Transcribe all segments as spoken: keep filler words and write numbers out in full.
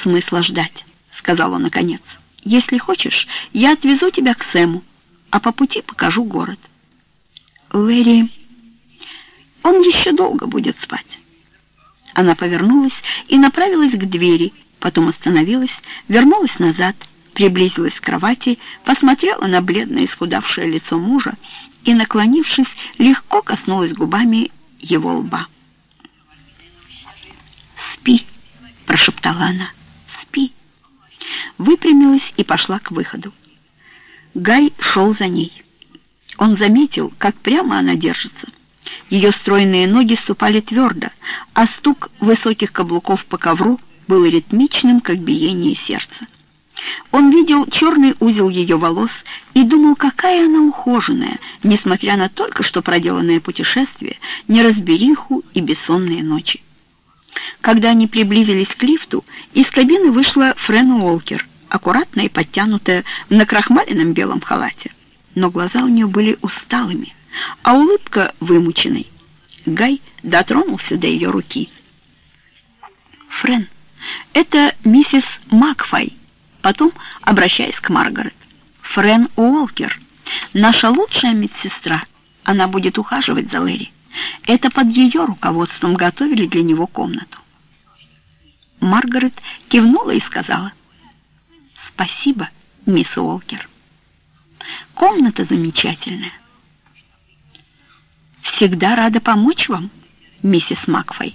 смысла ждать», — сказал он наконец. «Если хочешь, я отвезу тебя к Сэму, а по пути покажу город». «Лэри, он еще долго будет спать». Она повернулась и направилась к двери, потом остановилась, вернулась назад, приблизилась к кровати, посмотрела на бледное исхудавшее лицо мужа и, наклонившись, легко коснулась губами его лба. «Спи», — прошептала она, — «спи». Выпрямилась и пошла к выходу. Гай шел за ней. Он заметил, как прямо она держится. Ее стройные ноги ступали твердо, а стук высоких каблуков по ковру был ритмичным, как биение сердца. Он видел черный узел ее волос и думал, какая она ухоженная, несмотря на только что проделанное путешествие, неразбериху и бессонные ночи. Когда они приблизились к лифту, из кабины вышла Фрэн Уолкер, аккуратная и подтянутая в накрахмаленном белом халате. Но глаза у нее были усталыми, а улыбка вымученной. Гай дотронулся до ее руки. «Фрэн, это миссис Макфай», потом, обращаясь к Маргарет. «Фрэн Уолкер, наша лучшая медсестра. Она будет ухаживать за Лэри. Это под ее руководством готовили для него комнату». Маргарет кивнула и сказала: «Спасибо, мисс Уолкер. Комната замечательная». «Всегда рада помочь вам, миссис Макфай».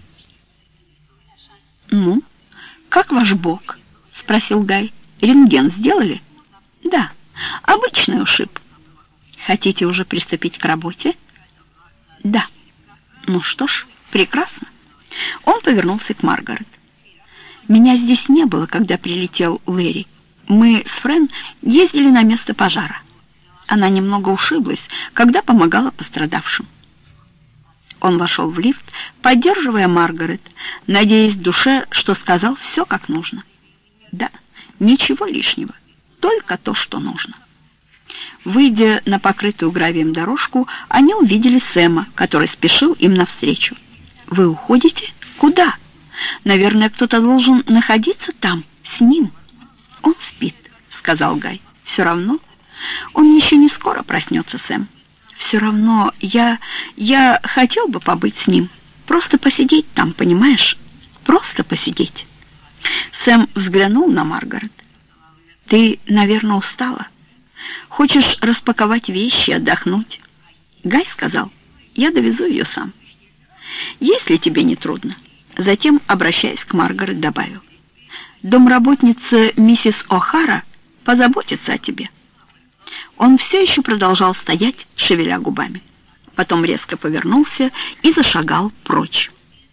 «Ну, как ваш бок?» — спросил Гай. «Рентген сделали?» «Да, обычный ушиб». «Хотите уже приступить к работе?» «Да». «Ну что ж, прекрасно». Он повернулся к Маргарет. «Меня здесь не было, когда прилетел Лэри. Мы с Фрэн ездили на место пожара. Она немного ушиблась, когда помогала пострадавшим». Он вошел в лифт, поддерживая Маргарет, надеясь в душе, что сказал все как нужно. Да, ничего лишнего, только то, что нужно. Выйдя на покрытую гравием дорожку, они увидели Сэма, который спешил им навстречу. «Вы уходите? Куда? Наверное, кто-то должен находиться там, с ним». «Он спит», — сказал Гай. «Все равно. Он еще не скоро проснется, Сэм. Все равно я... я хотел бы побыть с ним. Просто посидеть там, понимаешь? Просто посидеть». Сэм взглянул на Маргарет. «Ты, наверное, устала. Хочешь распаковать вещи, отдохнуть?» Гай сказал: «Я довезу ее сам. Если тебе не трудно». Затем, обращаясь к Маргарет, добавил: «Домработница миссис О'Хара позаботится о тебе». Он все еще продолжал стоять, шевеля губами. Потом резко повернулся и зашагал прочь.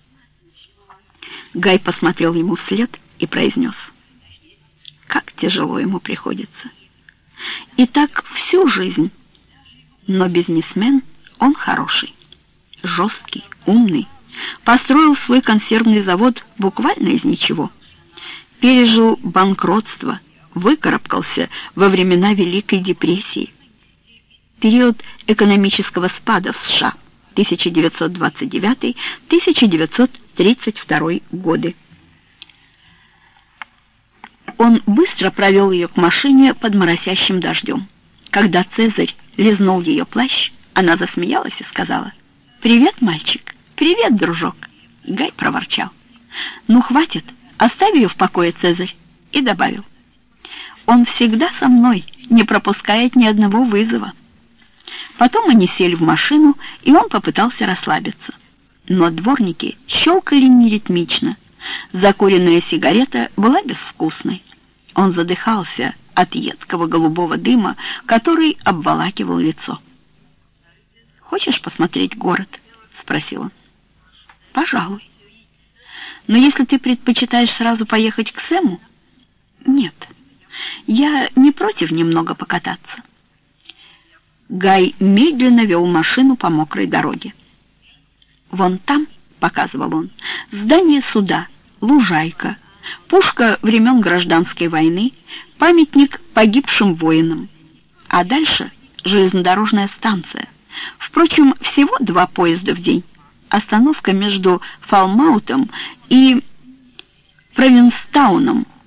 Гай посмотрел ему вслед и произнес: «Как тяжело ему приходится. И так всю жизнь. Но бизнесмен он хороший, жесткий, умный. Построил свой консервный завод буквально из ничего. Пережил банкротство, выкарабкался во времена Великой депрессии. Период экономического спада в США тысяча девятьсот двадцать девятый — тысяча девятьсот тридцать второй годы. Он быстро провел ее к машине под моросящим дождем. Когда Цезарь лизнул ее плащ, она засмеялась и сказала: «Привет, мальчик! Привет, дружок!» Гай проворчал: «Ну, хватит, оставь ее в покое, Цезарь!» И добавил: «Он всегда со мной, не пропускает ни одного вызова». Потом они сели в машину, и он попытался расслабиться. Но дворники щелкали неритмично. Закуренная сигарета была безвкусной. Он задыхался от едкого голубого дыма, который обволакивал лицо. «Хочешь посмотреть город?» — спросил он. «Пожалуй. Но если ты предпочитаешь сразу поехать к Сэму...» «Нет, я не против немного покататься». Гай медленно вел машину по мокрой дороге. «Вон там, — показывал он, — здание суда, лужайка, пушка времен Гражданской войны, памятник погибшим воинам. А дальше железнодорожная станция. Впрочем, всего два поезда в день. Остановка между Фалмаутом и Провинстауном